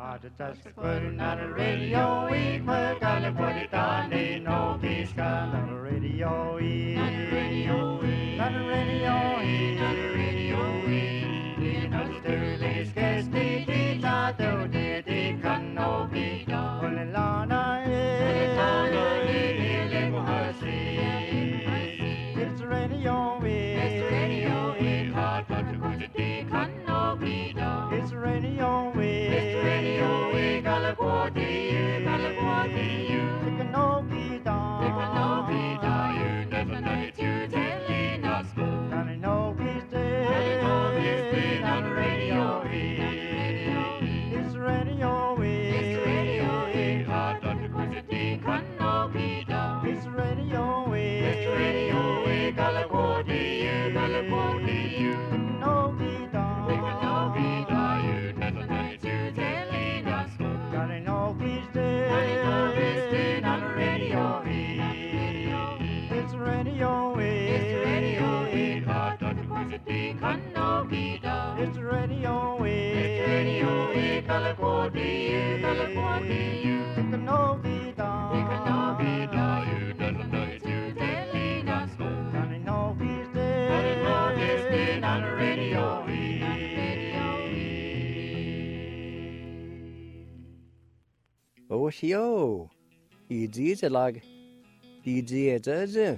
Just putting on the radio, we put on the body down, they know this kind of radio, not the radio, not the radio, not the radio, we know the dirty scarce, they not do, they can no be done. Only Lana, it's the radio, it's the radio, hard but to go to the can no be done. It's the radio, it's the radio, California, California, it can no be done. It can no be done. You never know it, you telling us. Can I know he's dead? Can I know he's dead on the radio? It's the radio, it's the radio, hard not to go to the can no be done. It's the radio, it's the radio, California, California, it can no be done. It can no be done. You never know it, you telling us. Can I know he's dead? Can I know he's dead on the radio? It's the radio, it's the radio, hard not to go to the can no be done. It's the radio, it's the radio, California, California, it can no be done. It can no be done. You never know it, you telling us. Can I know he's dead? Can I know he's dead on the radio? Oshio, easy lag, easy as the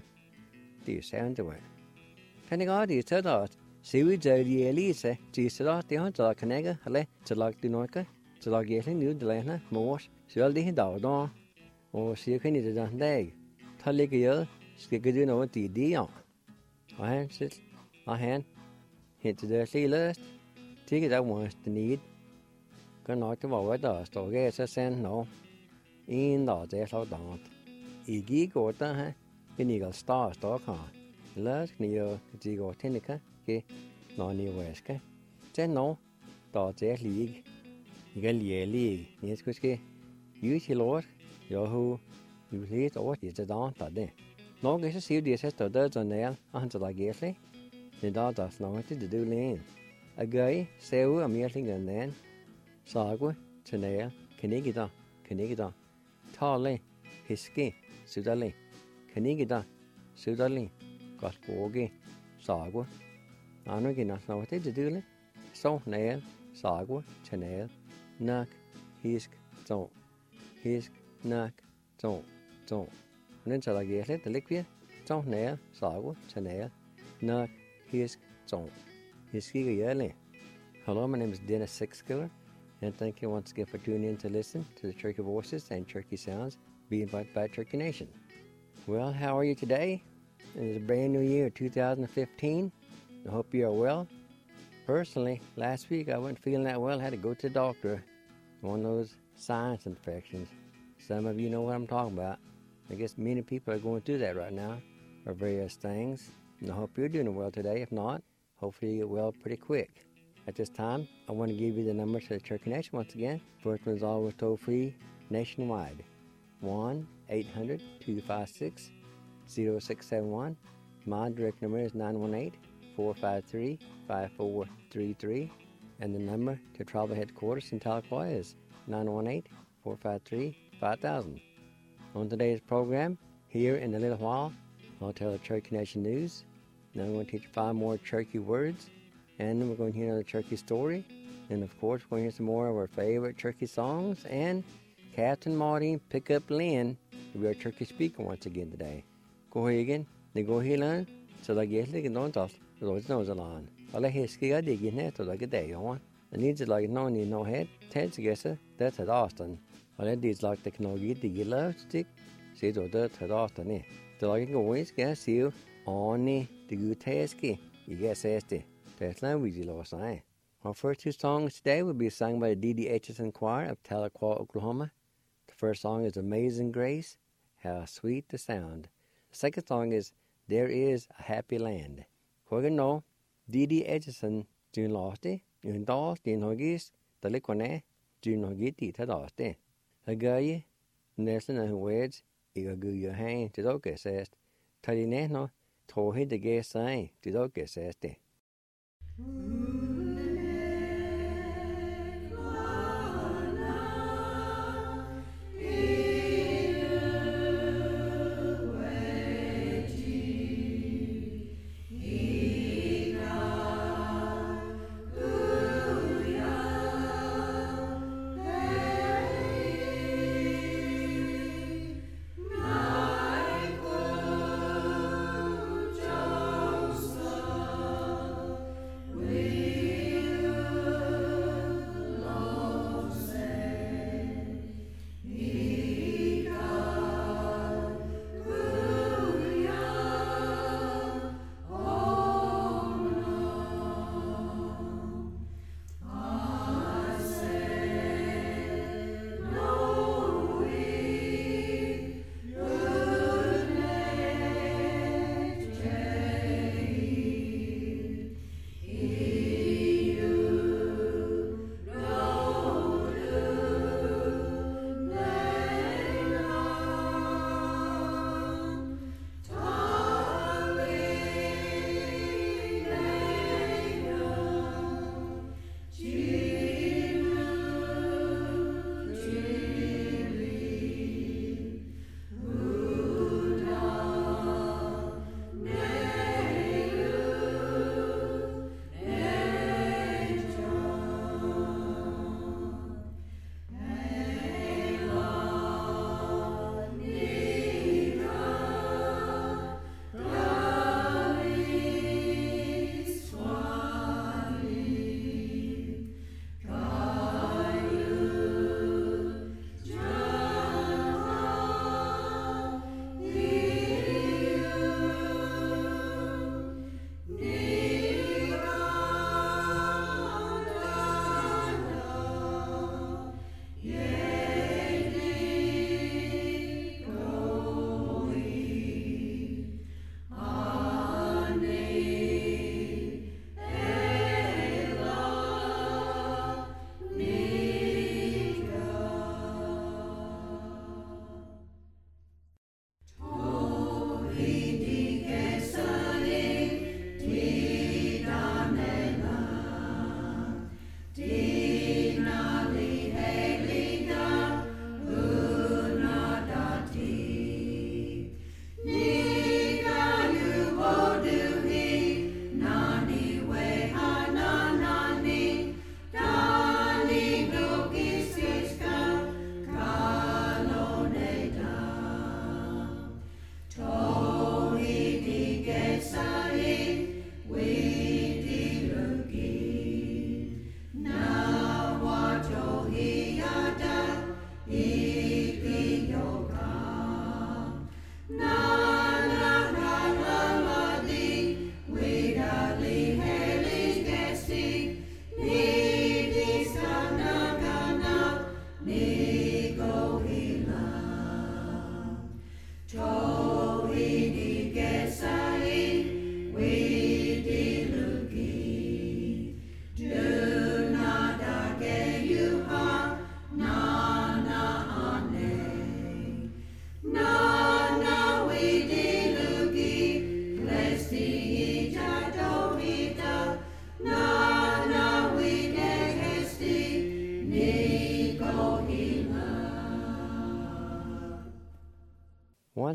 sound away. Penigadi said that, see we the Elise, Jesus, the hunter, Canega, Ale, to lag the Norca, to lag getting new Delana, Morse, shall the Hindar, or see a penny to that leg. Taligio, skigger over the Dion. I hand sit, my hand, hit to the sealers, take it at once to need. Can not to our dust or get a send no. In the days of dawn. I gig or the illegal star car. Last near the Zigo Tenica, non near Weska. Then no, dot their league. Galia league, yes, whiskey. You see, Lord, Yahoo, you see it or is the dawn that day. No gets a serious sister does on there until I guess the dog does not to do lane. A guy, say, a meeting and then. Sagwa, Chanea, Canigida, Canigida, Tale, Hiski, Sudali, Canigida, Sudali, Gotgogi, Sagwa. Anugina, know what they do. So, nail, Sagwa, Chanel, Nuck, Hisk, Zone, Hisk, Nuck, Zone, Zone. And then shall I get it, the liquid, Zone, nail, Sagwa, Chanel, Nuck, Hisk, Zone, Hiski, Yelly. Hello, my name is Dennis Sixkiller. And thank you once again for tuning in to listen to the Cherokee Voices and Cherokee Sounds being invited by Cherokee Nation. Well, how are you today? It is a brand new year, 2015. I hope you are well. Personally, last week I wasn't feeling that well. I had to go to the doctor. One of those sinus infections. Some of you know what I'm talking about. I guess many people are going through that right now, or various things. And I hope you're doing well today. If not, hopefully you get well pretty quick. At this time, I want to give you the number to the Cherokee Nation once again. First one is always toll-free nationwide. 1-800-256-0671. My direct number is 918-453-5433. And the number to Tribal Headquarters in Tahlequah is 918-453-5000. On today's program, here in a little while, I'll tell the Cherokee Nation news. Now I'm going to teach you 5 more Cherokee words. And then we're going to hear another Cherokee story. And of course, we're going to hear some more of our favorite Cherokee songs. And Captain Marty Pickup Lynn will be our Cherokee speaker once again today. Go ahead again. They go ahead and so they get like no dust. Those nose along. All I hear ski I dig in there to like a day on. And needs it like no need no head. Ted's guesser. That's at Austin. All that needs like the can get the love stick. See to that at Austin. The like go always guess you on the good tasky. You guess it. That's not easy last night. Our first 2 songs today will be sung by the D.D. Aitchison Choir of Tahlequah, Oklahoma. The first song is Amazing Grace, How Sweet the Sound. The second song is There Is a Happy Land. We're know D.D. Aitchison, June Losty, June Dos, June Hogis, the Liquane, June Hogiti, Tadosti. A guy, Nelson and words, Iga gu your hand to doke says, Talineno, Tohi the gay sign to doke says.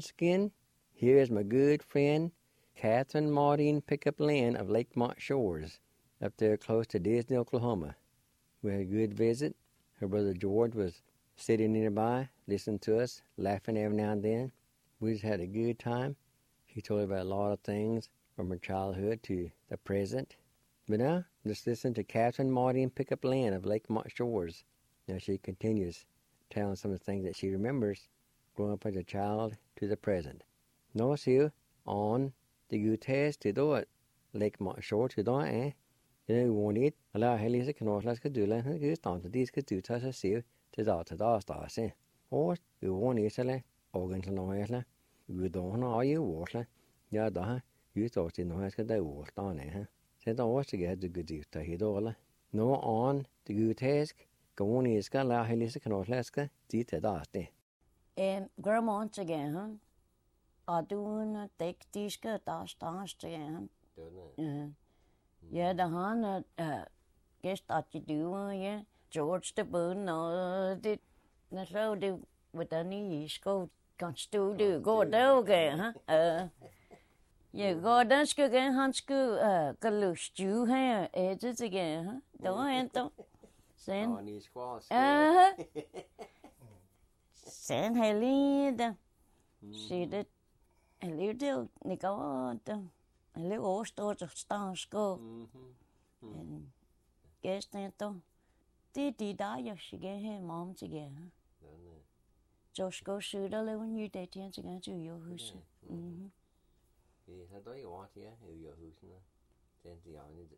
once again, here is my good friend, Catherine Maudine Pickup Lynn of Lakemont Shores, up there close to Disney, Oklahoma. We had a good visit. Her brother George was sitting nearby, listening to us, laughing every now and then. We just had a good time. She told about a lot of things from her childhood to the present. But now, let's listen to Catherine Maudine Pickup Lynn of Lakemont Shores. Now she continues telling some of the things that she remembers growing up as a child to the present. Nå sier on the gutes til da Lakemont Shores til da det er uvanligt. Eller heller ikke knorsla skal du lade henne stand til de skal du tage sig siv til da stase. Og uvanligt eller organisasjoner udårene og i årsla. Ja, da utårs til når jeg skal da årsdagen Så da årsdagen du går ut av hidålet. Nå an det gutesk gående skal lade heller ikke knorsla skal de til da sted. Grandma again, Aduna tektiska taastaastiaan. Ja, han gæst at du ja George de Boone og det når så det hvordan I skal kan stå det går der ja går der skal han skal kalustju her det igen der enter sen sen helida det det ni går der Eller årstår stansko. Gæsten to. Det de der jeg skal have mom til gæ. Så skal søge lave en ny dag til til jo hus. Det har der jo også jo husen. Den de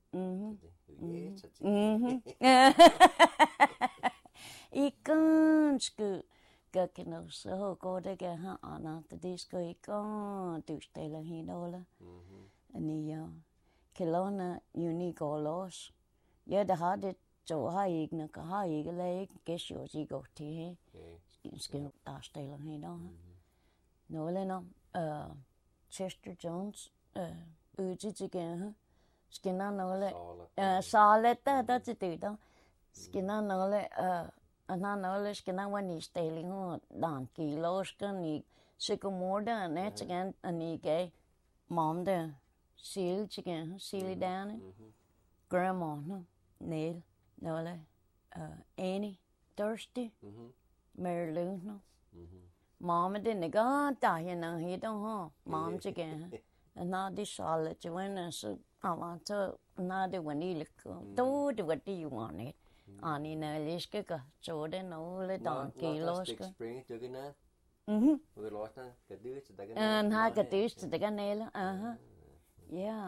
I ganske kan nu så går det kan ha andet det skal ikke du stiller hende Nia Kelowna Unigolos. Ja, det har det så har jeg ikke nok har ikke læg gæsjo sig godt til. Skal der stille hende. Nålene Chester Jones ude til igen. Skinner nåle salet der til det der. Skinner nåle Another skinner when he's stailing on donkey, loskan, he sycamore, and that's again, and he gay mom there, seal chicken, seal down, grandma, no, nail, no, Annie, thirsty, Mary Lou, no, mom didn't go, you know, he don't know, mom's again, and not this solid, you went so I want to, not the one he look, do what do you want it. Ani naliska ka chode no le don kiloska. Spring to gina. We lost na kadus to daga. Ha kadus to daga nela. Yeah.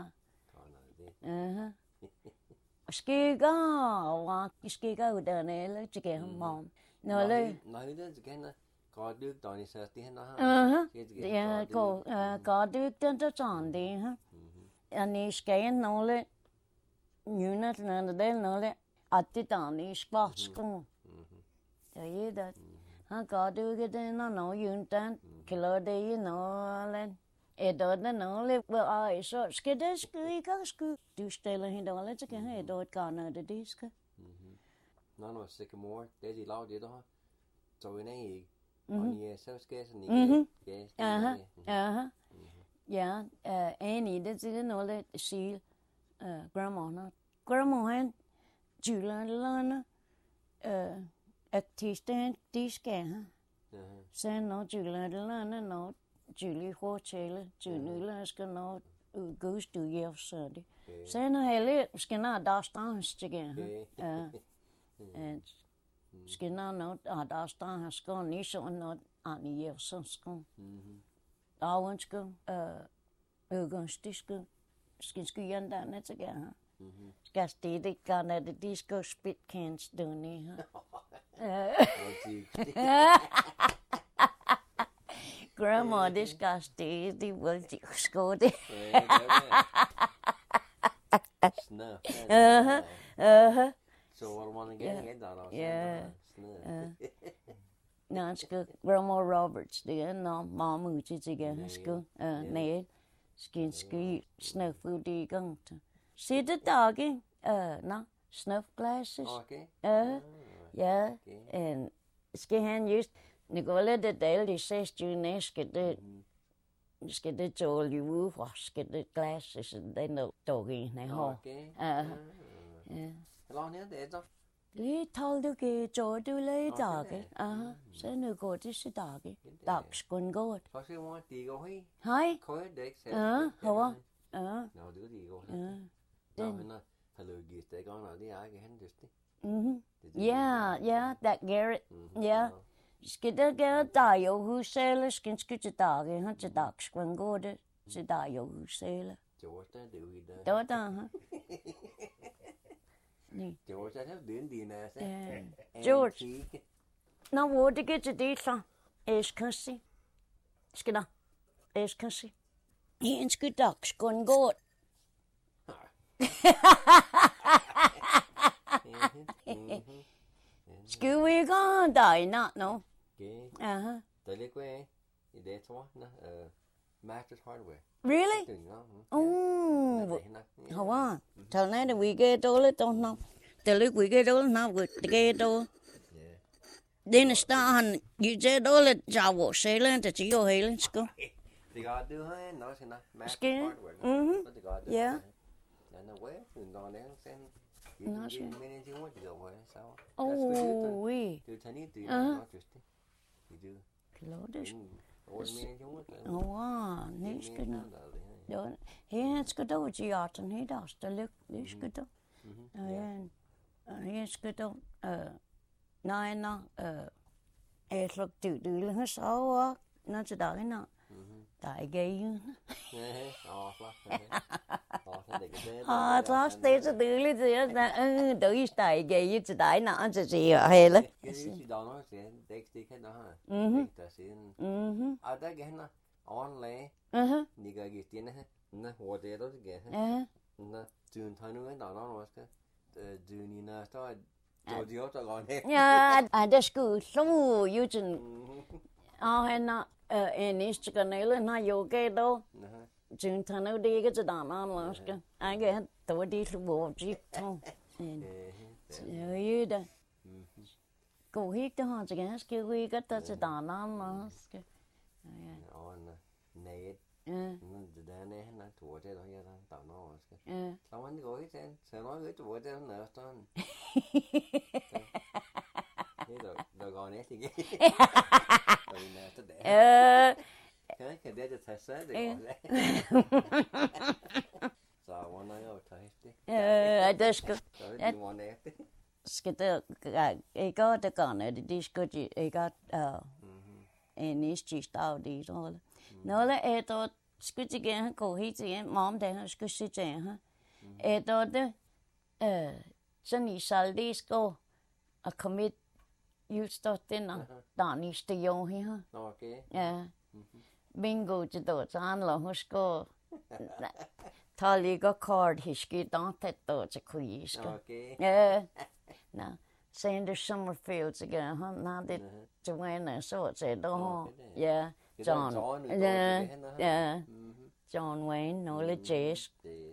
Skiga wa skiga udanela chike mom. No le. No det gena kaduk doni sa ti na. Ja ko kaduk den to chandi ha. Ani skayen no le. Unit na del no le. Attitani skvatsko. Det det. Han gav du det nå juntan. Klar det nå len. Det nå le var så skal det skal du stiller hende alle til kan det kan det det skal. No sycamore det de lav det der. Så en ikke. Og ni så skal sådan ikke. Ja, Annie det nå le seal grandma han Julian artisten de skal sen no Julian no Julie Hotel Julian skal no goes to your Sunday sen hele skal na der stans igen skal na no der stans skal ni så no ani your så skal der skal øgenstisk skal janda net igen Skal det kan det disco spit cans dønne. Grandma det skal det vil de sko det. Snø. Så var man igen der. Ja. Nå skal Grandma Roberts det nå mamma ud til igen skal nej skal snøfud det i gang. See the doggy, no, snuff glasses. Okay. Yeah, and skal han just Nicola the daily says to skal det tåle ude, skal det glasses, and they know doggy in home. Ja. Hvor nede det så? Lige tål du kan jo du lige dage. Så nu går det så dage. Dagskunden går. Có sự mua đi gå hi. Hej. Khói det sẽ. Hva? Nào đứa đi gå hi. Nào henne har du det går når det er hen just det. Yeah, that Garrett. Yeah. Skal det gøre dig jo huset, skal til dage, han til dagskunden går det til dig jo huset. George det er jo i dag. Det var ha. George er den din altså. George. Nå, hvor det gør til det så? Æskansi. Skal der? Æskansi. En skal dagskunden går. Skal vi gå dig nat nu? Okay. Der ligger i det tror jeg. Masters Hardware. Really? Hva? Tell me that we get all it don't know. The look we get all now with the get all. Then start you said all it jawo sailing to you hailing school. Det gør du her, når sådan der. Masters Hardware. Det gør du. Ja. Den er web, den der er sen. Nå, så. Men det var det der så. Oui. Det er tani det er just det. Det Klart. Wow, nej skal nu. Ja, her skal du til hjerten, her der står lyk, det skal du. Her skal du. Nej, jeg slår du har så når til dig nå. Der er gay. Klart det så dårligt det der er steg gay til dig når til sig hele. Det er noget det kan der har. Der siden. Der kan der online. Ni kan give den her. Nå, hvor det er der det. Nå, du tager nu en der noget skal. Du ni når står det jo der går ned. Ja, det skulle så jo sådan. Han en Instagram har yoga då. Jun tager nu det ikke til der skal. Jeg kan då det så hvor det to. Ja, det. Gå hit det har jeg skal vi ikke der til der skal. Ja. Nej. Det der er han er to det der her der noget skal. Så man går hit sen. Så når vi to det er næsten. Det går næsten ikke. Kan det tage sig det? Så hvor jeg tager det. Det skal. Skal det ikke det gerne det skal ikke en næste dag det så. Når er det skal det gerne gå hit igen mom der skal sidde her. Er det sådan i salg skal at komme just den der næste jo her. Okay. Ja. Bingo til det så handler husk at ta lige kort hiske der til kuisk. Okay. Ja. Nå. Sander Summerfield igen han det Joanna så til der. Ja. John. Ja. John Wayne nogle jazz.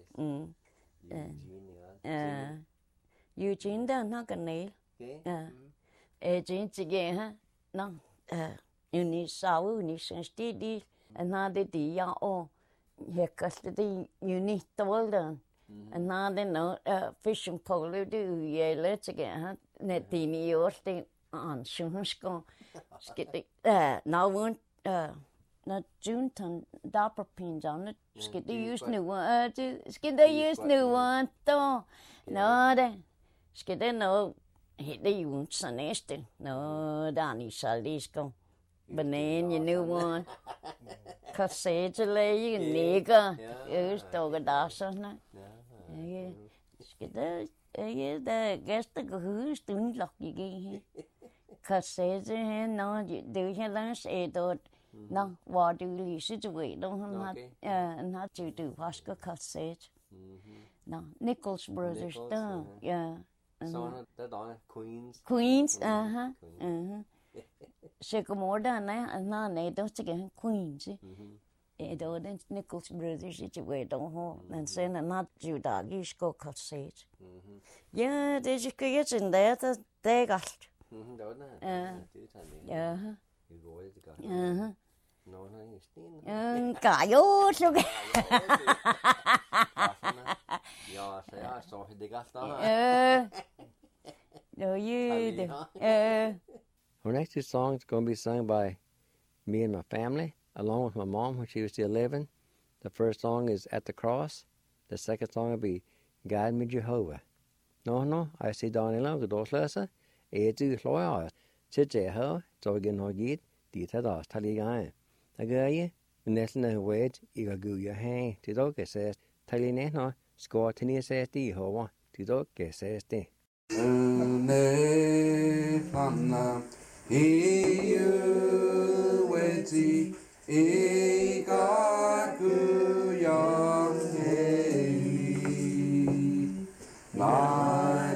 Eugene der nok en nail. Ja. Eugene til her. Nå. Uni synes det han det de og her koster det uni dollar. Han det no fishing pole det jeg let igen net det i år det synes skal det now når Junton der på pinjerne skal det just nu skal det just nu då nå det skal det nå det jo så næste nå der ni saldisko banana new one cassette læge nigger står der sådan skal det der gæster går husk du lok igen cassette nå det her lands er nå hvor du lige situeret då han har til du vasker cassette nå Nichols Brothers der ja så der er Queens Sycamore nej då til Queens då den Nichols Brothers situeret då men sen han til dagis går cassette ja det skal jeg til der det er godt det var det ja No, Cả vô luôn. Ja, så det gasta. Rồi you. Our next two songs are going to be sung by me and my family, along with my mom when she was still living. The first song is At the Cross. The second song will be Guide Me Jehovah. No, I see Daniel og Dorsløse. Du slår jeg. Til Jehovah, så igen har givet, de tager deres tal i gang. Der gør jeg, men næsten er ved, I kan gå jer hen. Til dog kan sæs, tal i næsten, skår til nye sæs de over. Til dog kan sæs det. Fanna hiueti ikakuyanhei like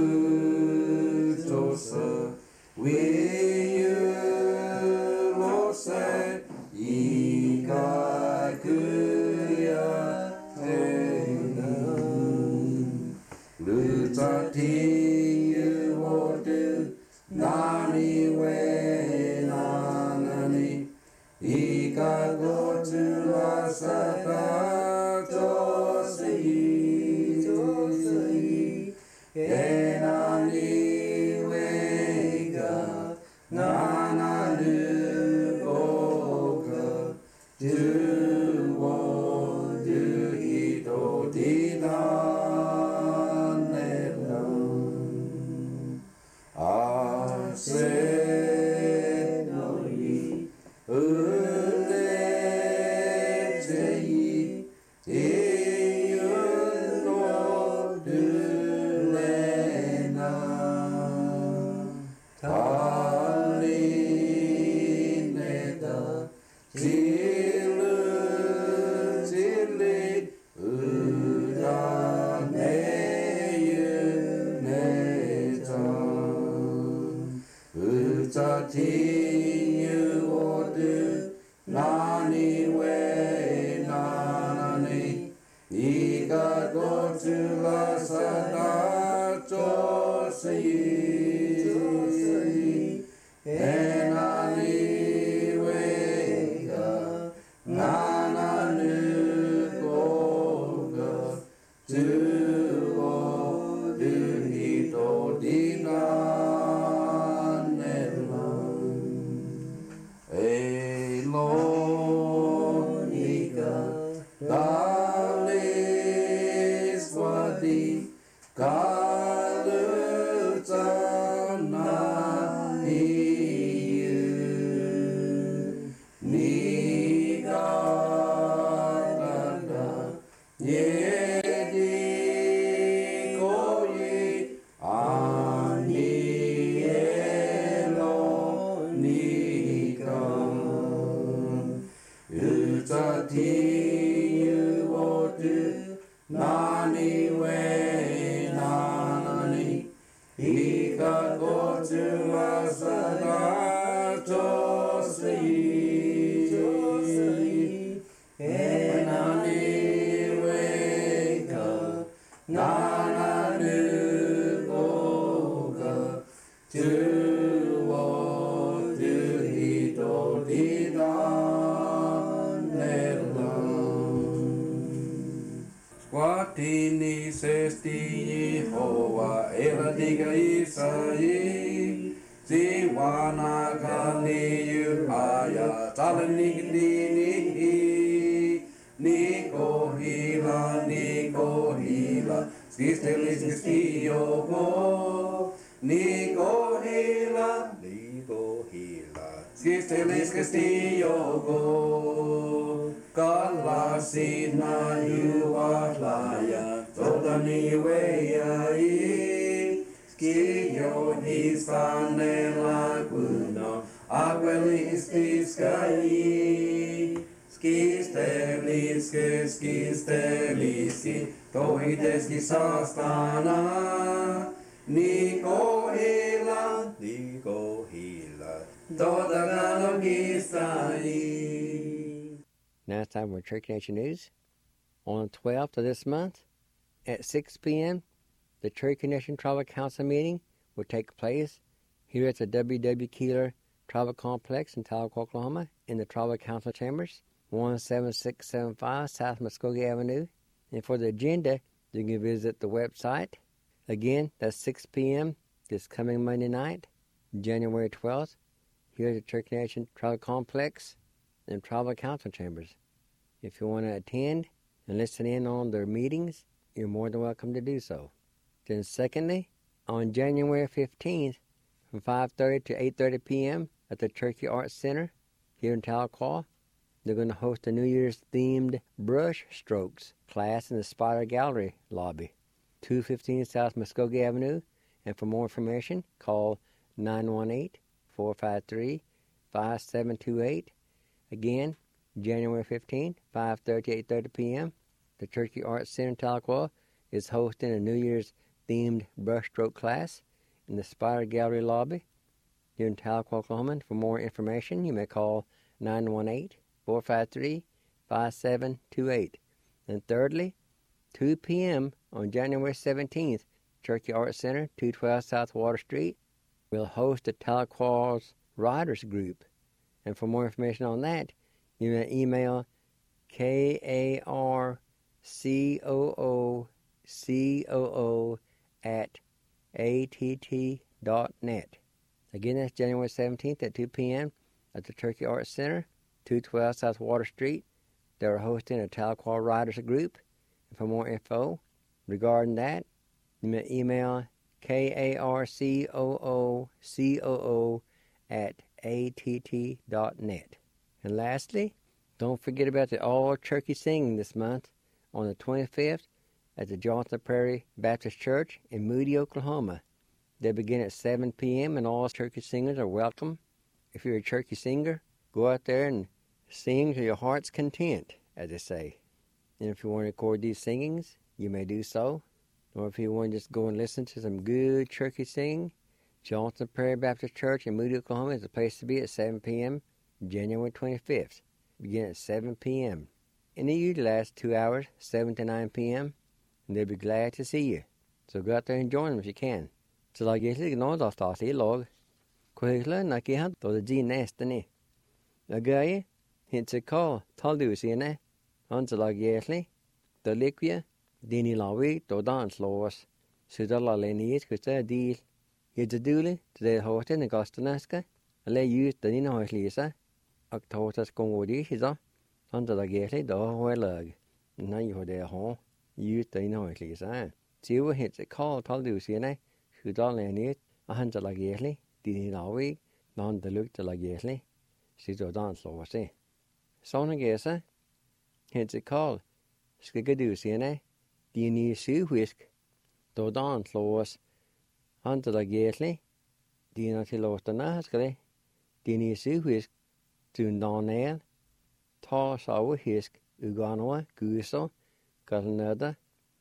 wutosa wiyulose ikakuyanhei lutati Nani we nanani Ika go to la sata Tosi Enani we ga Nana du boka Du wo du ito dina se no yi unetei e no dulena talineta tilu Utati odu nani we nanani Ika go to la sada tosi Enani we ga nananu koga Tu odu hito dina Elonika Dalis Wadi Kalutana Niyu Nigadanda Yedi Koyi Ani Elonika Utati odu nani we nanani Ika go to la sada tosi Enani we ka nananu goga Tu odu hito dida Watini sesti Yehovah Eladiga Isai Siwana Kani Yuhaya Talanigdini Niko Hila Skistelis Skistiogo Niko Hila Skistelis Skistiogo Kalasina yuahlaya Todani weyai Skio hisanela kuno Aquelis kiskai Skisteliski Tohideski sastana Niko hila Todagano kistai. Now it's time for Church Nation News. On the 12th of this month, at 6 p.m., the Church Nation Tribal Council meeting will take place here at the W.W. Keeler Tribal Complex in Tahlequah, Oklahoma, in the Tribal Council Chambers, 17675 South Muskogee Avenue. And for the agenda, you can visit the website. Again, that's 6 p.m. this coming Monday night, January 12th, here at the Church Nation Tribal Complex in Tribal Council Chambers. If you want to attend and listen in on their meetings, you're more than welcome to do so. Then secondly, on January 15th, from 5:30 to 8:30 p.m. at the Turkey Arts Center here in Tahlequah, they're going to host a New Year's themed brush strokes class in the Spider Gallery lobby, 215 South Muskogee Avenue. And for more information, call 918-453-5728. Again, January 15th, 5:30 to 8:30 p.m. The Turkey Arts Center in Tahlequah is hosting a New Year's themed brushstroke class in the Spider Gallery lobby here in Tahlequah, Oklahoma. For more information, you may call 918-453-5728. And thirdly, 2 p.m. on January 17th, Turkey Arts Center, 212 South Water Street, will host the Tahlequah's Writers Group. And for more information on that, you may email karcoo@att.net. Again, that's January 17th at 2 p.m. at the Turkey Arts Center, 212 South Water Street. They're hosting a Tahlequah Writers Group. And for more info regarding that, you may email karcoo@att.net. And lastly, don't forget about the all-turkey singing this month on the 25th at the Johnson Prairie Baptist Church in Moody, Oklahoma. They begin at 7 p.m. and all turkey singers are welcome. If you're a turkey singer, go out there and sing to your heart's content, as they say. And if you want to record these singings, you may do so. Or if you want to just go and listen to some good turkey singing, Johnson Prairie Baptist Church in Moody, Oklahoma is the place to be at 7 p.m. January 25th. Begin at 7 p.m. And they usually last 2 hours, 7 to 9 p.m. And they'll be glad to see you. So go out there and join them if you can. Så la jeg ikke noe da start I lag. Hvor hyggelig når jeg hadde da det neste ni. Og gøy, hint seg hva tallet sine. Han så lag jeg da likvje. Dini lavi da danslås. Så da la lenit kuste deal. It's a duly to the hotel in the Gostanesca. A lay used the Nina Hoslisa. Octotas Gongodi, his under the gately, the whole lug. Now you had their home. Used the Nina Hoslisa. See what hits a call told you, see, who don't learn it. 100 la gately, Dini lawi, none the look to la gately. She's a dance law, see. Sona gesa hits a call. Skigadu, see, Dini sue whisk. Do dance laws. Hunter la gately, Dina till åtta näskare, Dini suhisk, Tundanel, Ta sawa hisk, Uganoa, Guso, Galnada,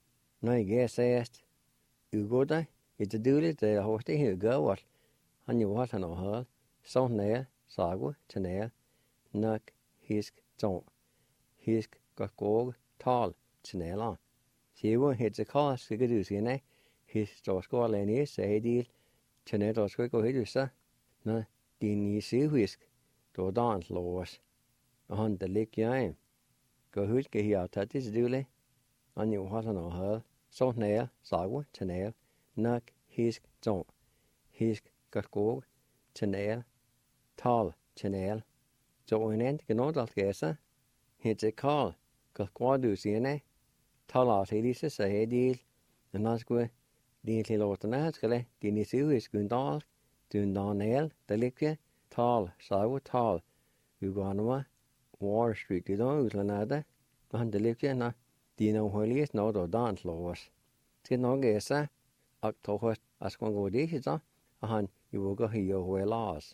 Noigesest, Ugoda, it's a duly the hoste hugo what, Hanyu what and all, Son nail, Sagwa, Chanel, Nuck, Hisk, Zon, Hisk, Gakog, Tal, Chanel on. See what hits a call, Sigadusi, his storsko alene say deal, Chanet or squigo hidusa, na, Dini see whisk, do dance laws, a hunt the lick yain. Go who's get here out at this dule, on you what on her, so nail, sagwa, Chanel, nuck, hisk, zon, hisk, gakog, Chanel, tall, Chanel. So in end, can all that gessa, hits a call, Gakwadu siene, tall out hilisa say deal, and that's good. Dini til åtta näskale, Dini suhis gundal, Dundanel, delikje, tal, sago tal, Uganua, War Street, du don't utlanade, han delikje na, Dino holies no do dance laws. Skal no gesa, October as kon go dis a han you will go here where laws.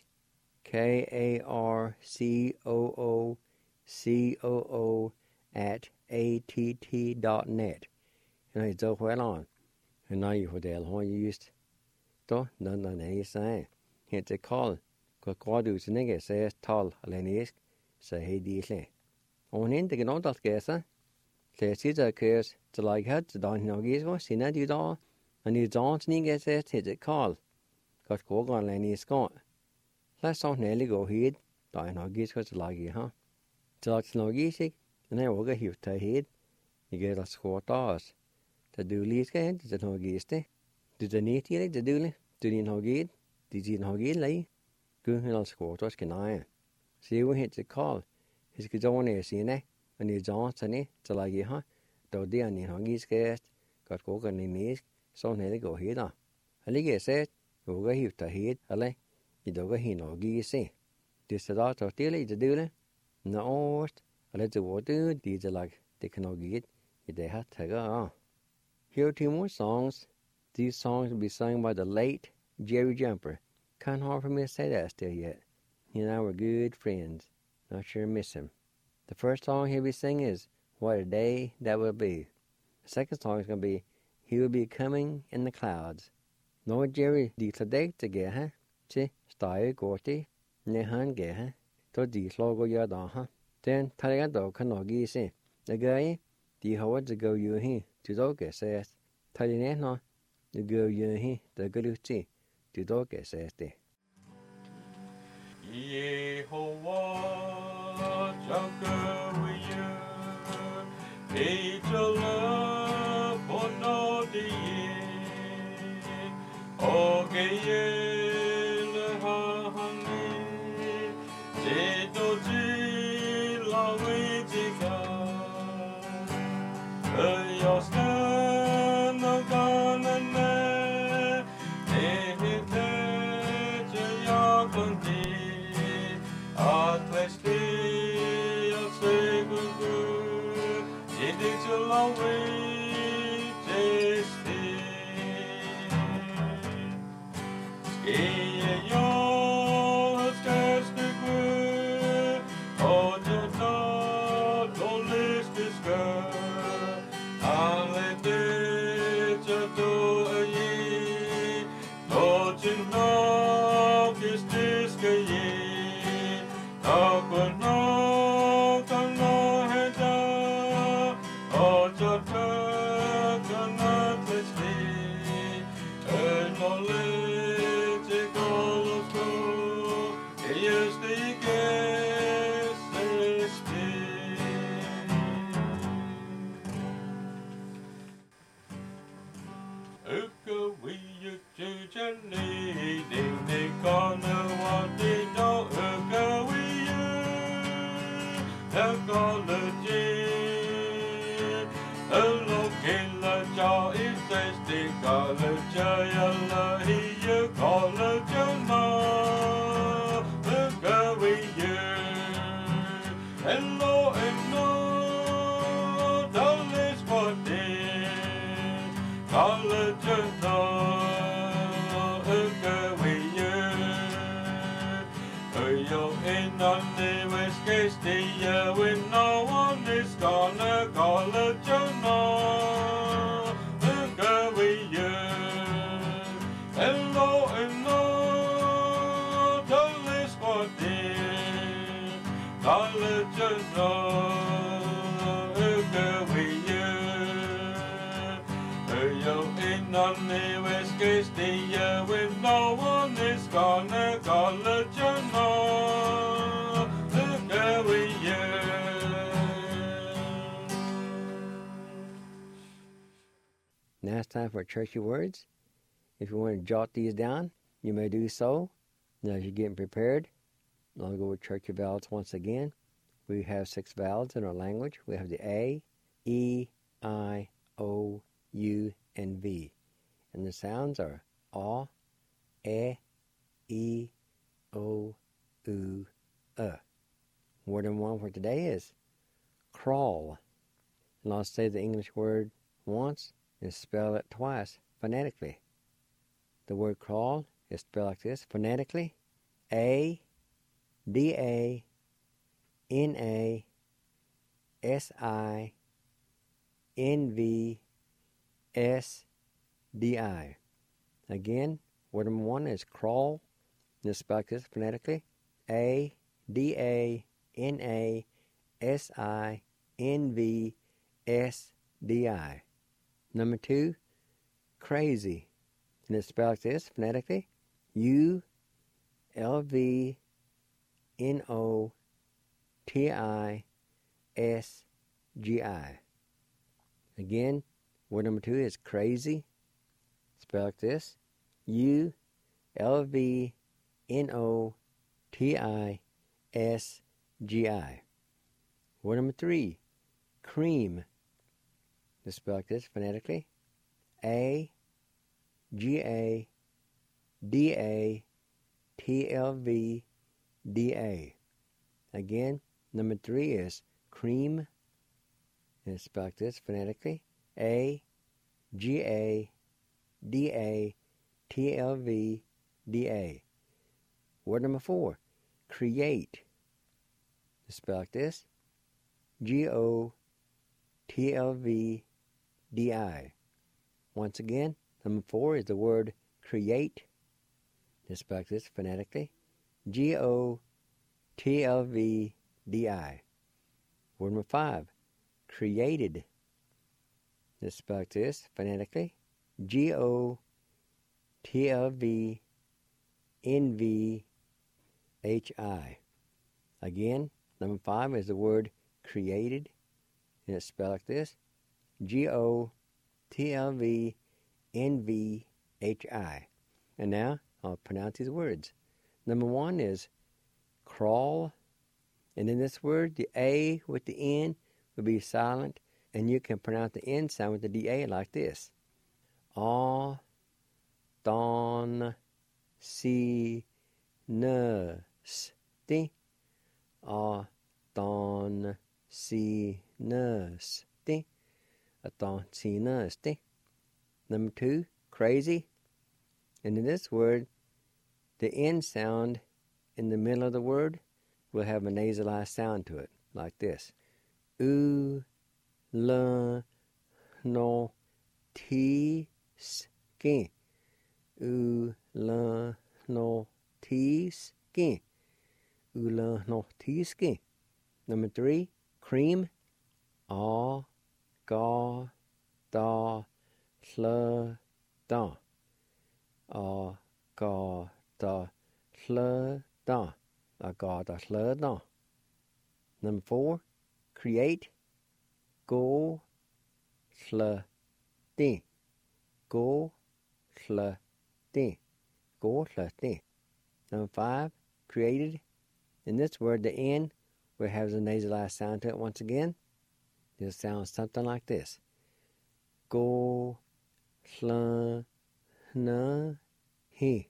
karcoo@att.net. And it's so well on. And now you del how you used to none any say. Hit a call. Go quadus nigga says tall alenisk say he deasly. On in the no that gessa. Says it occurs to like had to don no gizo, seen that you do, and you don't nigga says hit a call. Got go on lenisk on. Let's on nearly go head, dying our geese was laggy, huh? Talks no geesig, and I will get here to head. You get a score toss. The doolies get the no geese. Did the neat yet the dooley? Did you no get? Did you no get lay? Go and score toss can I. See we hit the call. His good on a scene, and his Johnson, to laggy, huh? Though they are near geese guest, got cocoa in the so nearly go head. A liggy said, you go here to head, a lay. You don't go here no geese. This is out of daily the dooley. No, I let the water do the like they cannot get if they have to go. Here are 2 more songs. These songs will be sung by the late Jerry Jumper. Can't hard for me to say that still yet. He and I were good friends. Not sure miss him. The first song he'll be singing is What a Day That Will Be. The second song is going to be He Will Be Coming in the Clouds. Nå Jerry de today to get her. Til steg gårti. Nehan get her. To de slog og gjør da, ha. Den tar jeg da kan nå gi seg. Det gøy, de har det gå jo hi, du dog ses. Tar de ned nå, det går jo hi, det går ut i, du dog ses det. Yehovah, jaga wiya, ejala ponodi, ogeyele hahani, jedoji lawijiga, ayosna ganane, ehite jayakundi. Atlesti asegugu, idiculawi testi. Skiye yo skestigu, ojata dolistiska, alete jato ayi, dojin no kistiska yi. Akono kano heda, ojata kana testi, knowledge golosko, este gesesti. Uka wiya jujani, ding ding kana wadi no uka wiya. Ecology, Elokila ja isesti college yalla hiya college na gawiye hello dalis wadi college na gawiye yo in on the west case when no one is gonna call a journal. Hello and no, don't list what they call a journal. Yo in on the west case when no one is gonna call a journal. Now it's time for churchy words. If you want to jot these down, you may do so. Now as you're getting prepared, I'll go with churchy vowels once again. We have 6 vowels in our language. We have the A, E, I, O, U, and V. And the sounds are A, E, O, U, Word number 1 for today is crawl. And I'll say the English word once and spell it twice phonetically. The word crawl is spelled like this phonetically: A-D-A-N-A-S-I-N-V-S-D-I. Again, word number 1 is crawl, and it's spelled like this phonetically: A-D-A-N-A-S-I-N-V-S-D-I. Number 2, crazy, and it's spelled like this phonetically: U-A-Z-Y. L-V-N-O-T-I-S-G-I. Again, word number 2 is crazy. Spell like this. U-L-V-N-O-T-I-S-G-I. Word number 3, cream. Let's spell like this phonetically. A-G-A-D-A-T-L-V-D-A. Again, number 3 is cream. And it's spelled like this phonetically. A-G-A-D-A-T-L-V-D-A. Word number 4, create. It's spelled like this. G-O-T-L-V-D-I. Once again, number 4 is the word create. It's spelled like this phonetically. G-O-T-L-V-D-I. Word number 5, created. It's spelled like this phonetically. G-O-T-L-V-N-V-H-I. Again, number 5 is the word created, and it's spelled like this. G-O-T-L-V-N-V-H-I. And now I'll pronounce these words. Number 1 is crawl. And in this word, the A with the N will be silent, and you can pronounce the N sound with the D-A like this. A, don, si, n, sti. A, don, si, n, sti. A, don, si, n, sti. Number 2, crazy. And in this word, the N sound in the middle of the word will have a nasalized sound to it, like this. U, l, no, ti, ski. U, l, no, ti, ski. U, l, no, ti, ski. Number 3, cream. A, ga, da, sl, da. A, ga, da, sl, da. A, ga, da, sl, da. Number 4, create. Go, sl, di. Go, sl, di. Go, sl, di. Number 5, created. In this word, the N will have a nasalized sound to it once again. It sounds something like this. Go, sl, n, he.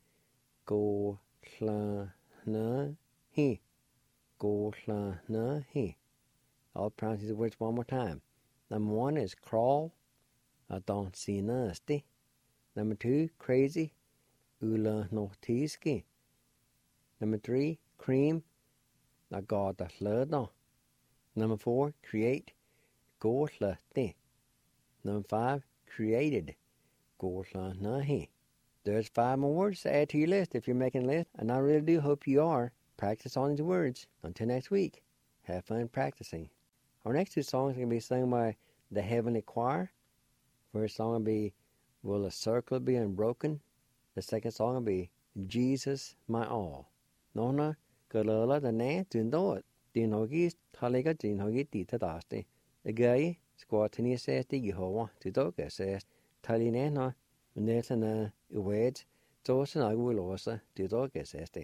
Go, sl, n, he. Go, sl, n, he. I'll pronounce these words one more time. Number 1 is crawl. I don't see nasty. Number 2, crazy. Ula no tiski. Number 3, cream. I got the sled on. Number 4, create. Go slutty. Number 5, created. Go slutty. There's 5 more words to add to your list if you're making a list, and I really do hope you are. Practice on these words. Until next week, have fun practicing. Our next 2 songs are going to be sung by the Heavenly Choir. First song will be Will a Circle Be Unbroken? The second song will be Jesus My All. Nona kalala the na tundot. Dinogis taliga dinhogi titadasti. The guy squatini says the Yehovah to doga says Talinena Netana Uwed Tosan Agulosa to doga says the.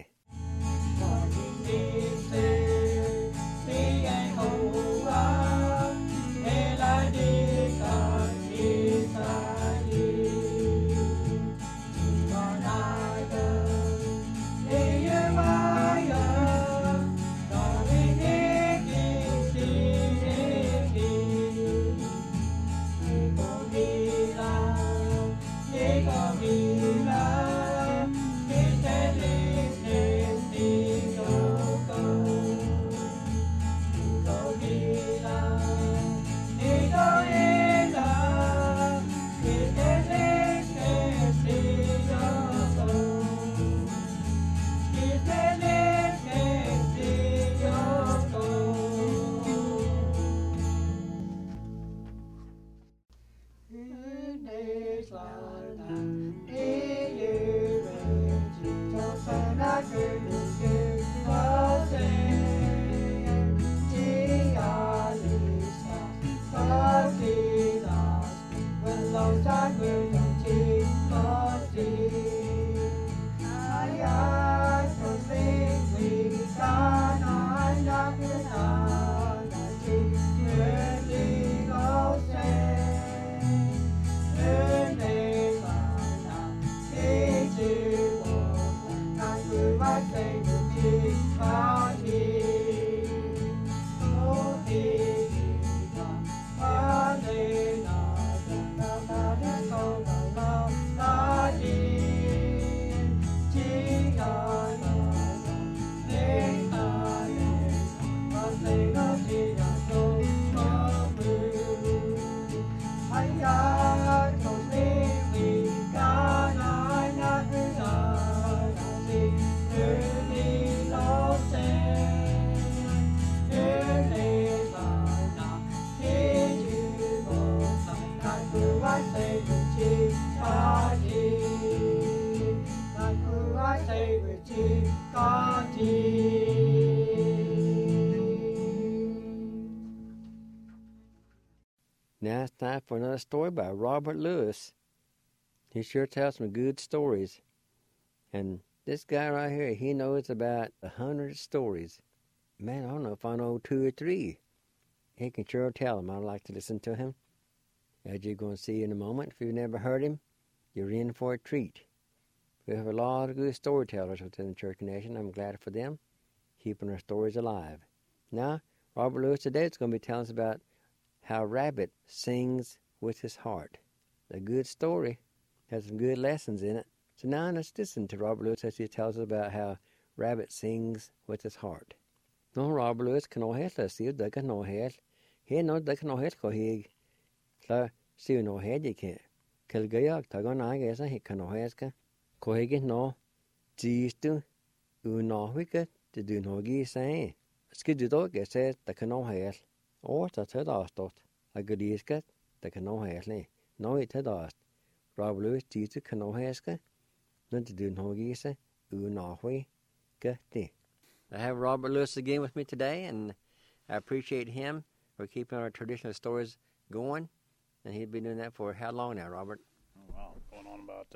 Take a Now it's time for another story by Robert Lewis. He sure tells some good stories. And this guy right here, he knows about 100 stories. Man, I don't know if I know 2 or 3. He can sure tell them. I'd like to listen to him. As you're going to see in a moment, if you've never heard him, you're in for a treat. We have a lot of good storytellers within the Church Nation. I'm glad for them, keeping our stories alive. Now, Robert Lewis today is going to be telling us about how Rabbit sings with his heart. A good story. Has some good lessons in it. So now let's listen to Robert Lewis as he tells us about how Rabbit sings with his heart. No, Robert Lewis kan nå helt sier det kan nå helt. He no det kan nå helt ko he. Så sier nå helt ikke. Kelgøyak tar han ikke så he kan nå helt skal. Ko he nå jistu unahwiket det du nå gi seg. Skal du dog se det kan nå helt. Og så tar det stått. Agadiska det kan nå helt. Nå ikke det. Robert Lewis jistu kan nå helt skal. Når du nå gi seg unahwiket det. I have Robert Lewis again with me today, and I appreciate him for keeping our traditional stories going. And he's been doing that for how long now, Robert? Oh, wow, going on about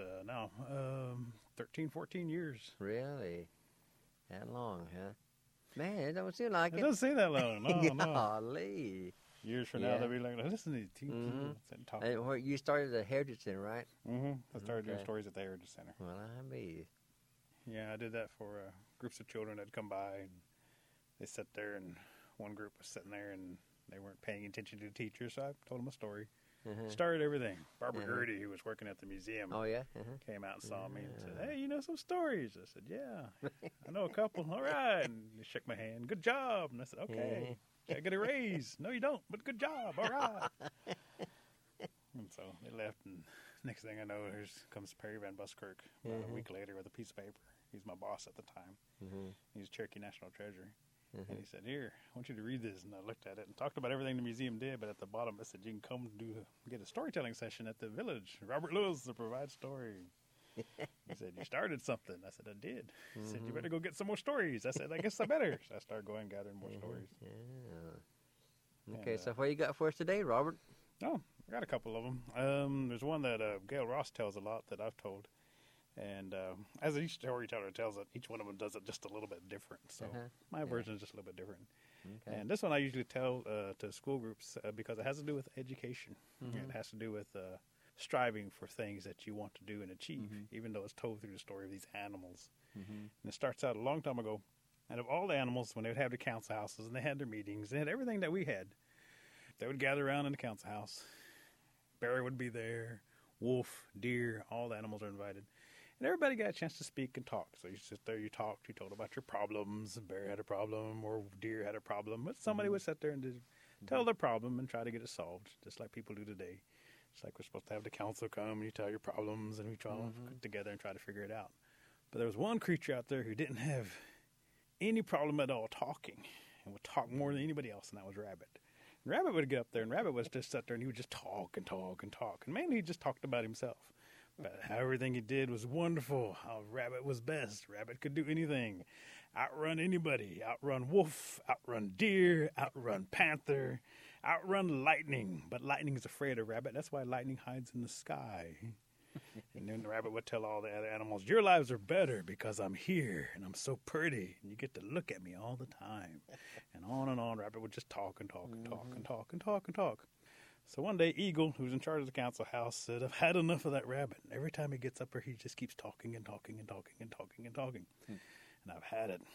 13, 14 years. Really? That long, huh? Man, it don't seem like it. It doesn't seem that long, no. Golly. Years from now, they'll be like, listen to these two people sitting talking. And where you started at the Heritage Center, right? Mm-hmm. I started doing stories at the Heritage Center. Well, I be. Yeah, I did that for groups of children that'd come by, and they sat there, and one group was sitting there, and they weren't paying attention to the teacher, so I told them a story. Started everything. Barbara Gertie, who was working at the museum, came out and saw me and said, hey, you know some stories? I said, yeah, I know a couple. All right. And they shook my hand. Good job. And I said, okay. I get a raise. No, you don't, but good job. All right. And so they left, and next thing I know, here comes Perry Van Buskirk about a week later with a piece of paper. He's my boss at the time. He's Cherokee National Treasurer. And he said, here, I want you to read this. And I looked at it and talked about everything the museum did, but at the bottom it said, you can come get a storytelling session at the village. Robert Lewis to provide story. He said, you started something. I said, I did. He said, you better go get some more stories. I said, I guess I better. So I started going gathering more stories. Yeah. Okay, so what you got for us today, Robert? Oh, I got a couple of them. There's one that Gail Ross tells a lot that I've told. And as each storyteller tells it, each one of them does it just a little bit different. So my version is just a little bit different. Okay. And this one I usually tell to school groups because it has to do with education. It has to do with striving for things that you want to do and achieve, even though it's told through the story of these animals. And it starts out a long time ago. And of all the animals, when they would have the council houses and they had their meetings, they had everything that we had. They would gather around in the council house. Bear would be there, wolf, deer, all the animals are invited. And everybody got a chance to speak and talk. So you sit there, you talked, you told about your problems. A bear had a problem or deer had a problem. But somebody would sit there and tell their problem and try to get it solved, just like people do today. It's like we're supposed to have the council come and you tell your problems and we try to get together and try to figure it out. But there was one creature out there who didn't have any problem at all talking and would talk more than anybody else, and that was Rabbit. And Rabbit would get up there, and Rabbit was just sit there, and he would just talk and talk and talk. And mainly he just talked about himself. But how everything he did was wonderful, how Rabbit was best. Rabbit could do anything, outrun anybody, outrun wolf, outrun deer, outrun panther, outrun lightning. But lightning is afraid of Rabbit. That's why lightning hides in the sky. And then the Rabbit would tell all the other animals, your lives are better because I'm here and I'm so pretty and you get to look at me all the time. And on, Rabbit would just talk and talk and talk and talk and talk and talk. So one day, Eagle, who's in charge of the council house, said, I've had enough of that Rabbit. And every time he gets up there, he just keeps talking and talking and talking and talking and talking. And I've had it.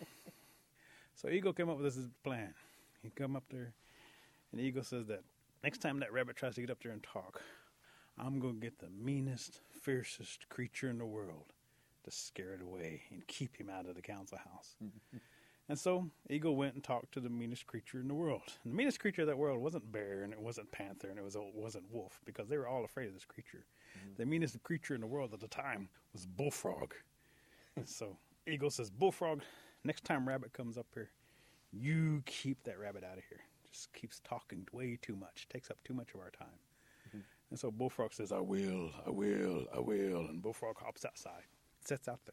So Eagle came up with this plan. He come up there, and Eagle says that next time that Rabbit tries to get up there and talk, I'm going to get the meanest, fiercest creature in the world to scare it away and keep him out of the council house. And so Eagle went and talked to the meanest creature in the world. And the meanest creature of that world wasn't bear, and it wasn't panther, and it wasn't wolf, because they were all afraid of this creature. The meanest creature in the world at the time was Bullfrog. And so Eagle says, Bullfrog, next time Rabbit comes up here, you keep that Rabbit out of here. Just keeps talking way too much, takes up too much of our time. And so Bullfrog says, I will. And Bullfrog hops outside, sits out there.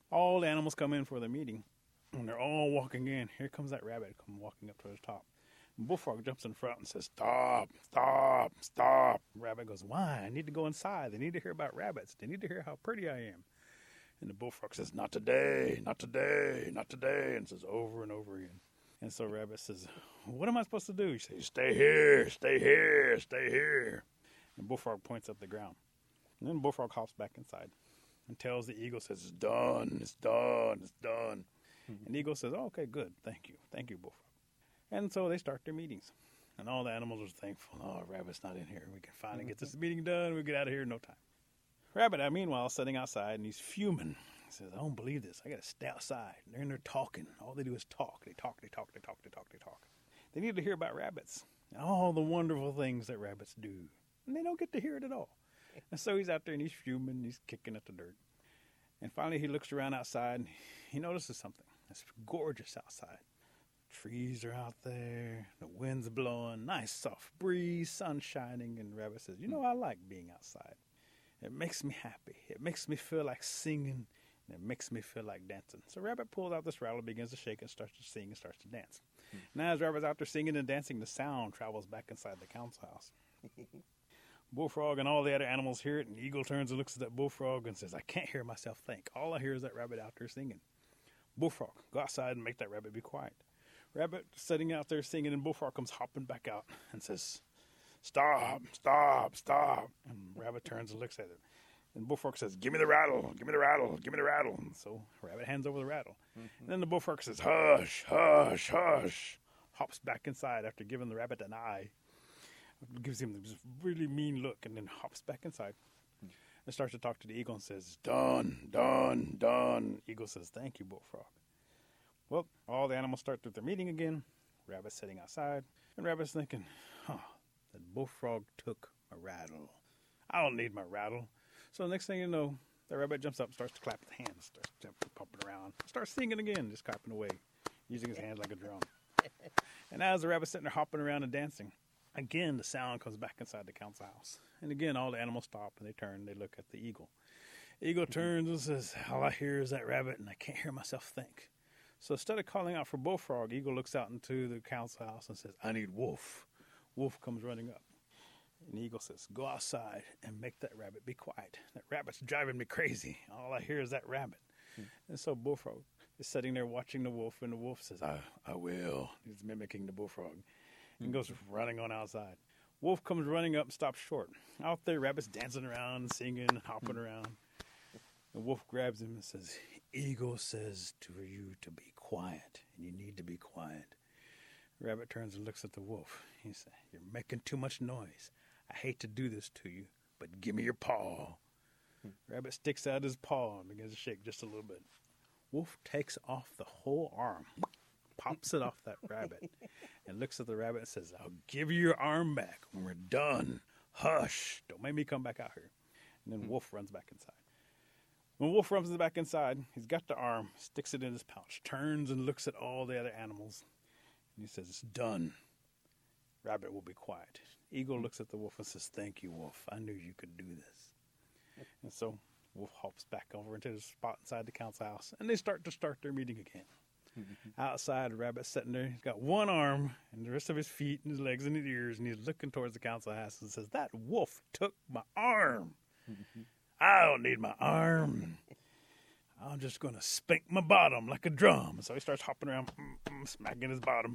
All the animals come in for the meeting. When they're all walking in, here comes that rabbit come walking up to the top. And Bullfrog jumps in front and says, "Stop, stop, stop." Rabbit goes, "Why? I need to go inside. They need to hear about rabbits. They need to hear how pretty I am." And the Bullfrog says, "Not today, not today, not today," and says over and over again. And so Rabbit says, "What am I supposed to do?" He says, "Stay here, stay here, stay here." And Bullfrog points up the ground. And then Bullfrog hops back inside and tells the eagle, says, "It's done, it's done, it's done." And the eagle says, "Oh, okay, good, thank you, Bullfrog." And so they start their meetings. And all the animals are thankful. "Oh, Rabbit's not in here. We can finally get this meeting done. We'll get out of here in no time." Rabbit, meanwhile, is sitting outside, and he's fuming. He says, "I don't believe this. I got to stay outside." They're in there talking. All they do is talk. They talk, they talk, they talk, they talk, they talk. They need to hear about rabbits and all the wonderful things that rabbits do. And they don't get to hear it at all. And so he's out there, and he's fuming. He's kicking at the dirt. And finally, he looks around outside, and he notices something. It's gorgeous outside. Trees are out there. The wind's blowing. Nice soft breeze. Sun shining. And Rabbit says, "I like being outside. It makes me happy. It makes me feel like singing. And it makes me feel like dancing." So Rabbit pulls out this rattle, begins to shake, and starts to sing and starts to dance. Now as Rabbit's out there singing and dancing, the sound travels back inside the council house. Bullfrog and all the other animals hear it, and Eagle turns and looks at that Bullfrog and says, "I can't hear myself think. All I hear is that rabbit out there singing." Bullfrog, go outside and make that rabbit be quiet. Rabbit sitting out there singing, and Bullfrog comes hopping back out and says, "Stop, stop, stop." And Rabbit turns and looks at it. And Bullfrog says, "Give me the rattle, give me the rattle, give me the rattle." And so Rabbit hands over the rattle. And then the Bullfrog says, "Hush, hush, hush." Hops back inside after giving the rabbit an eye. Gives him this really mean look, and then hops back inside. And starts to talk to the eagle and says, "Done, done, done." Eagle says, "Thank you, Bullfrog." Well, all the animals start their meeting again. Rabbit's sitting outside. And Rabbit's thinking, that Bullfrog took my rattle. I don't need my rattle. So the next thing you know, the rabbit jumps up and starts to clap his hands, starts jumping, pumping around, starts singing again, just clapping away, using his hands like a drum. And as the rabbit's sitting there hopping around and dancing, again the sound comes back inside the council house. And again, all the animals stop and they turn, they look at the eagle. Eagle turns and says, "All I hear is that rabbit, and I can't hear myself think." So instead of calling out for Bullfrog, Eagle looks out into the council house and says, "I need Wolf." Wolf comes running up. And the eagle says, "Go outside and make that rabbit be quiet. That rabbit's driving me crazy. All I hear is that rabbit." And so Bullfrog is sitting there watching the wolf, and the wolf says, I will. He's mimicking the Bullfrog. And goes running on outside. Wolf comes running up and stops short. Out there, rabbit's dancing around, singing, and hopping around. The wolf grabs him and says, "Eagle says to you to be quiet, and you need to be quiet." Rabbit turns and looks at the wolf. He says, "You're making too much noise. I hate to do this to you, but give me your paw." Rabbit sticks out his paw and begins to shake just a little bit. Wolf takes off the whole arm, pops it off that rabbit, and looks at the rabbit and says, "I'll give you your arm back when we're done. Hush, don't make me come back out here." And then Wolf runs back inside. When Wolf runs back inside, he's got the arm, sticks it in his pouch, turns and looks at all the other animals, and he says, "It's done. Rabbit will be quiet." Eagle looks at the wolf and says, "Thank you, Wolf. I knew you could do this." And so Wolf hops back over into the spot inside the council house, and they start their meeting again. Outside, Rabbit's sitting there. He's got one arm and the rest of his feet and his legs and his ears, and he's looking towards the council house and says, "That wolf took my arm. I don't need my arm. I'm just going to spank my bottom like a drum." And so he starts hopping around, smacking his bottom,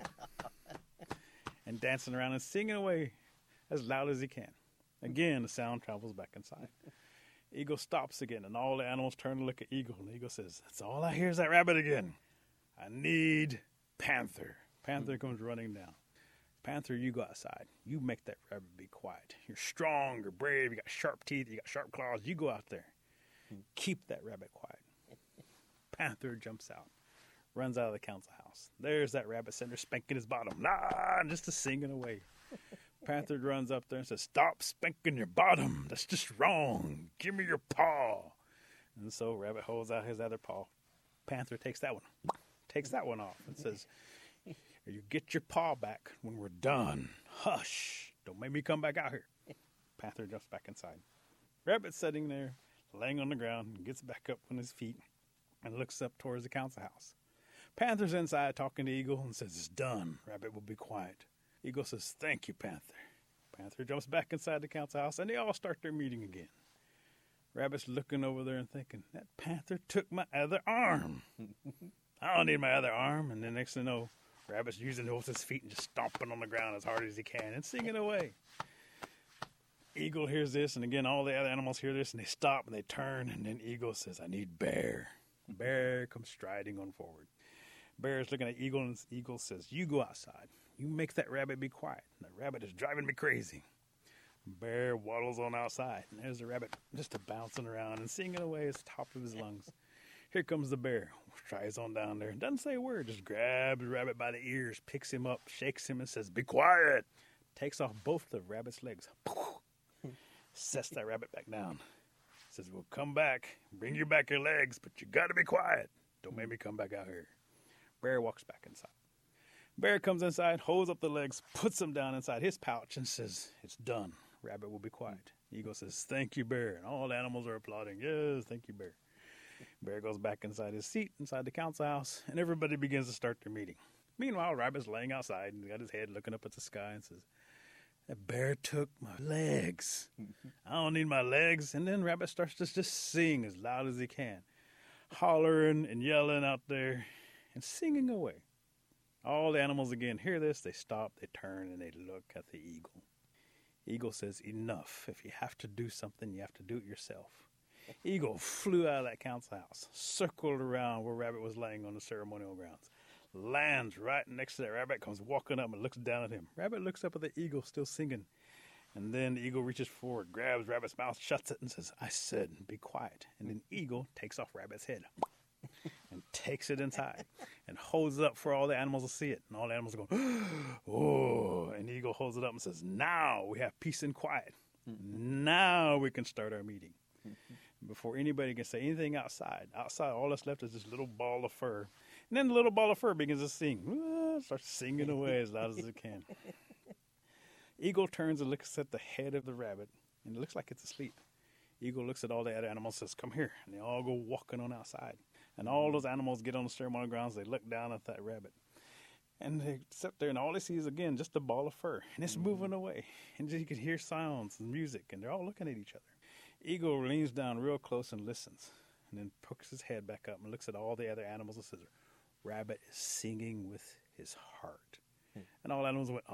and dancing around and singing away as loud as he can. Again, the sound travels back inside. Eagle stops again, and all the animals turn to look at Eagle. And Eagle says, "That's all I hear is that rabbit again. I need Panther." Panther comes running down. "Panther, you go outside. You make that rabbit be quiet. You're strong, you're brave, you got sharp teeth, you got sharp claws. You go out there. Keep that rabbit quiet." Panther jumps out, runs out of the council house. There's that rabbit sitting there spanking his bottom, just singing away. Panther runs up there and says, "Stop spanking your bottom. That's just wrong. Give me your paw." And so Rabbit holds out his other paw. Panther takes that one off and says, "You get your paw back when we're done. Hush, don't make me come back out here." Panther jumps back inside. Rabbit's sitting there, laying on the ground, and gets back up on his feet, and looks up towards the council house. Panther's inside talking to Eagle and says, "It's done. Rabbit will be quiet." Eagle says, "Thank you, Panther." Panther jumps back inside the council house, and they all start their meeting again. Rabbit's looking over there and thinking, that Panther took my other arm. I don't need my other arm. And then next thing you know, Rabbit's using both his feet and just stomping on the ground as hard as he can and singing away. Eagle hears this, and again, all the other animals hear this, and they stop, and they turn, and then Eagle says, "I need Bear." Bear comes striding on forward. Bear is looking at Eagle, and Eagle says, "You go outside. You make that rabbit be quiet. The rabbit is driving me crazy." Bear waddles on outside, and there's the rabbit just bouncing around and singing away at the top of his lungs. Here comes the bear, tries on down there, doesn't say a word, just grabs the rabbit by the ears, picks him up, shakes him, and says, "Be quiet." Takes off both the rabbit's legs, sets that rabbit back down. Says, "We'll come back, bring you back your legs, but you got to be quiet. Don't make me come back out here." Bear walks back inside. Bear comes inside, holds up the legs, puts them down inside his pouch, and says, "It's done. Rabbit will be quiet." Eagle says, "Thank you, Bear." And all the animals are applauding. "Yes, thank you, Bear." Bear goes back inside his seat, inside the council house, and everybody begins to start their meeting. Meanwhile, Rabbit's laying outside and got his head looking up at the sky and says, "That bear took my legs. I don't need my legs." And then Rabbit starts to just sing as loud as he can, hollering and yelling out there and singing away. All the animals again hear this, they stop, they turn, and they look at the eagle. Eagle says, "Enough. If you have to do something, you have to do it yourself." Eagle flew out of that council house, circled around where Rabbit was laying on the ceremonial grounds, lands right next to that rabbit, comes walking up and looks down at him. Rabbit looks up at the eagle, still singing. And then the eagle reaches forward, grabs Rabbit's mouth, shuts it, and says, "I said, be quiet." And then Eagle takes off Rabbit's head and takes it inside and holds it up for all the animals to see it. And all the animals are going, "Oh." And Eagle holds it up and says, "Now we have peace and quiet. Now we can start our meeting." Before anybody can say anything outside, all that's left is this little ball of fur. And then the little ball of fur begins to sing. Starts singing away as loud as it can. Eagle turns and looks at the head of the rabbit, and it looks like it's asleep. Eagle looks at all the other animals and says, "Come here." And they all go walking on outside. And all those animals get on the ceremonial grounds. They look down at that rabbit. And they sit there, and all they see is, again, just a ball of fur. And it's moving away. And you can hear sounds and music, and they're all looking at each other. Eagle leans down real close and listens, and then pokes his head back up and looks at all the other animals and says, "Rabbit is singing with his heart." And all animals went,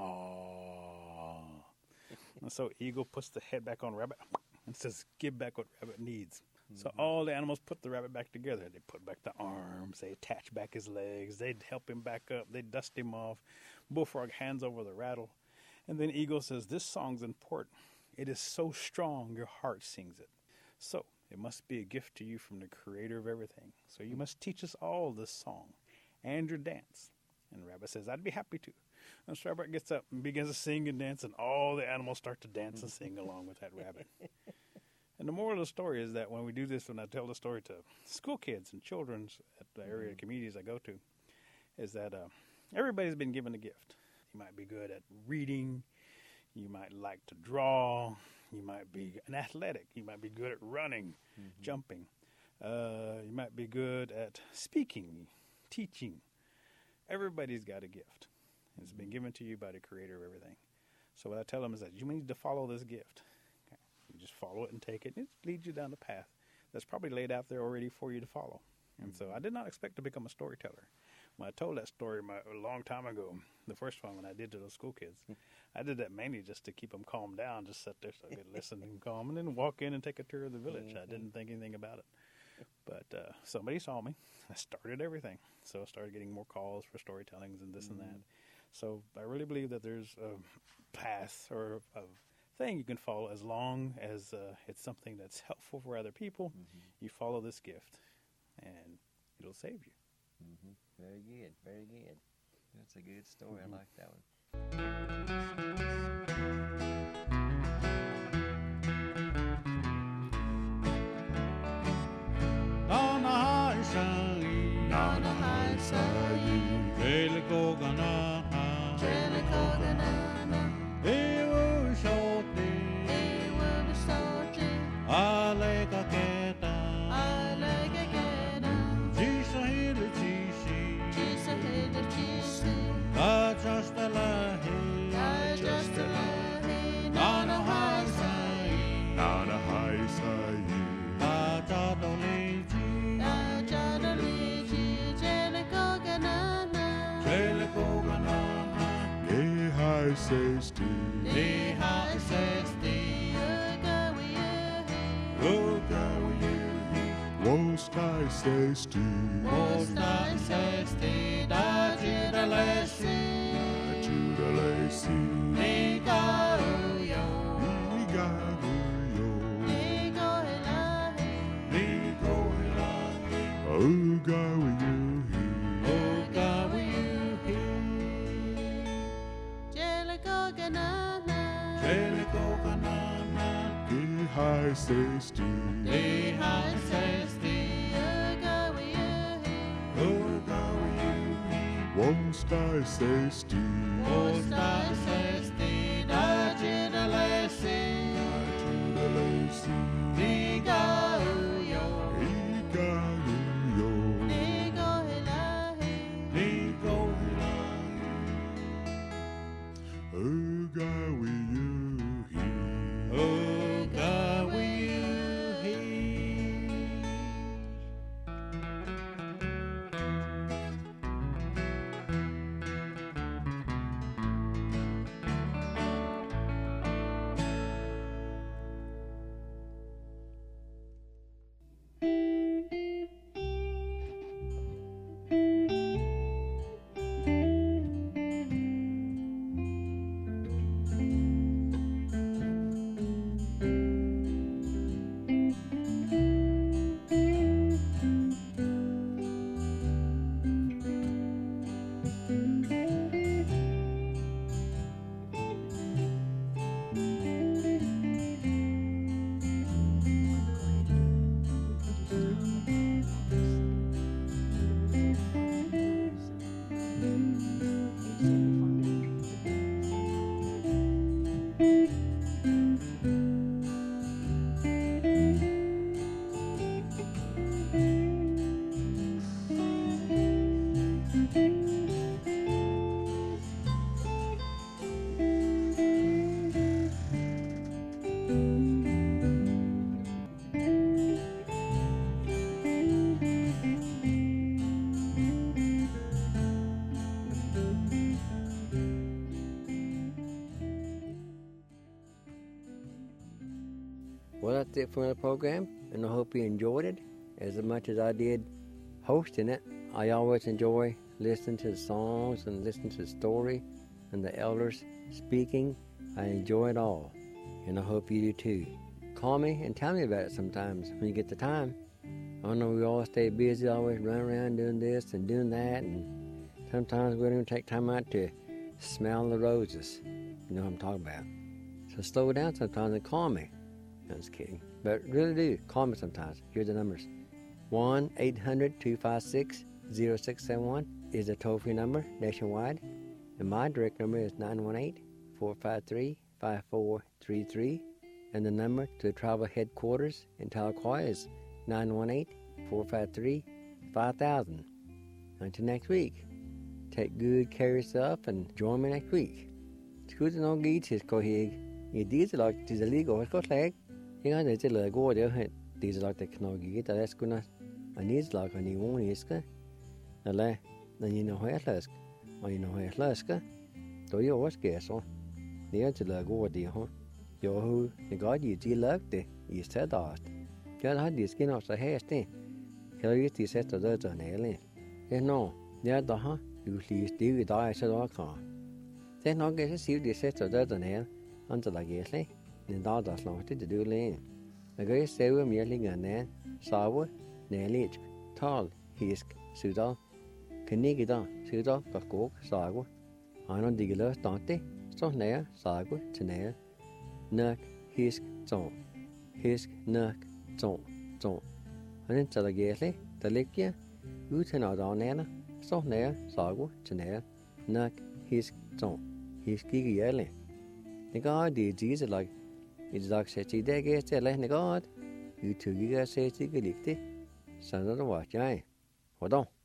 "Aww." And so Eagle puts the head back on Rabbit and says, "Give back what Rabbit needs." So all the animals put the rabbit back together. They put back the arms, they attach back his legs, they'd help him back up, they dust him off. Bullfrog hands over the rattle. And then Eagle says, "This song's important. It is so strong, your heart sings it. So it must be a gift to you from the creator of everything. So you must teach us all this song and your dance." And Rabbit says, "I'd be happy to." And so Rabbit gets up and begins to sing and dance, and all the animals start to dance and sing along with that rabbit. And the moral of the story is that when we do this, when I tell the story to school kids and children at the area communities I go to, is that everybody's been given a gift. You might be good at reading. You might like to draw. You might be an athletic. You might be good at running, jumping. You might be good at speaking, teaching. Everybody's got a gift. It's been given to you by the creator of everything. So what I tell them is that you need to follow this gift. Okay? You just follow it and take it, and it leads you down the path that's probably laid out there already for you to follow. And so I did not expect to become a storyteller. When I told that story a long time ago, the first one when I did to those school kids, I did that mainly just to keep them calmed down, just sit there so I could listen and calm, and then walk in and take a tour of the village. I didn't think anything about it. But somebody saw me. I started everything. So I started getting more calls for storytellings and this and that. So I really believe that there's a path or a thing you can follow as long as it's something that's helpful for other people. You follow this gift, and it'll save you. Very good, very good. That's a good story. I like that one. high safety. The high safety. Oh, God, most high safety. Most high safety. Da Judah Lacy. Judah Lacy. Ligaruyo. Ligaruyo. Ligohilahi. Ligohilahi. Oh, God, will you hear? Oh, God, will you hear? Jellico Ganana. Jellico Ganana. The high safety. The high safety. Oh, God, will you hear? Oh, God, will you hear? Most high safety. Most high safety. Da Judah Lacy. Judah Lacy. Ligaruyo. Ligaruyo. Ligohilahi. Ligohilahi. Oh, God, will you hear? Oh, God, will you hear? Well, that's it for the program, and I hope you enjoyed it as much as I did hosting it. I always enjoy listening to the songs and listening to the story and the elders speaking. I enjoy it all, and I hope you do too. Call me and tell me about it sometimes when you get the time. I know we all stay busy, always run around doing this and doing that, and sometimes we don't even take time out to smell the roses. You know what I'm talking about. So slow down sometimes and call me. I'm just kidding. But really do. Call me sometimes. Here's the numbers. 1-800-256-0671 is the toll-free number nationwide. And my direct number is 918-453-5433. And the number to the tribal headquarters in Tahlequah is 918-453-5000. Until next week, take good care of yourself and join me next week. Scoot no geetis ko hig. You did like to the legal got leg. You got the leg go there. These like the knogi. That's gonna. I need like any one iska. Then you know where lask. Or you know where laska. Do you always guess on? The answer leg go there, huh? Yo who the god you did like the you said that. Just had the skin off the hair thing. Here you see set to the nail. You know, yeah, the huh? You see still die so I can't. Then I'll get to see the set to the nail until I guess, and that's long to do lane. A great sailor merely a nan, sour, nailage, tall, hisk, suda, canigida, suda, cock, sago. I don't dig a dante, so nair, sago, tenair, nuck, hisk, zone, hisk, nuck, zone. And until I guess, the likia, you turn out on nana, so nair, sago, tenair, nuck, hisk, zone, hisk, yelling. The God did Jesus like it's like said he did get the land God. You two guys say it's a good. Son of the watch, hold on.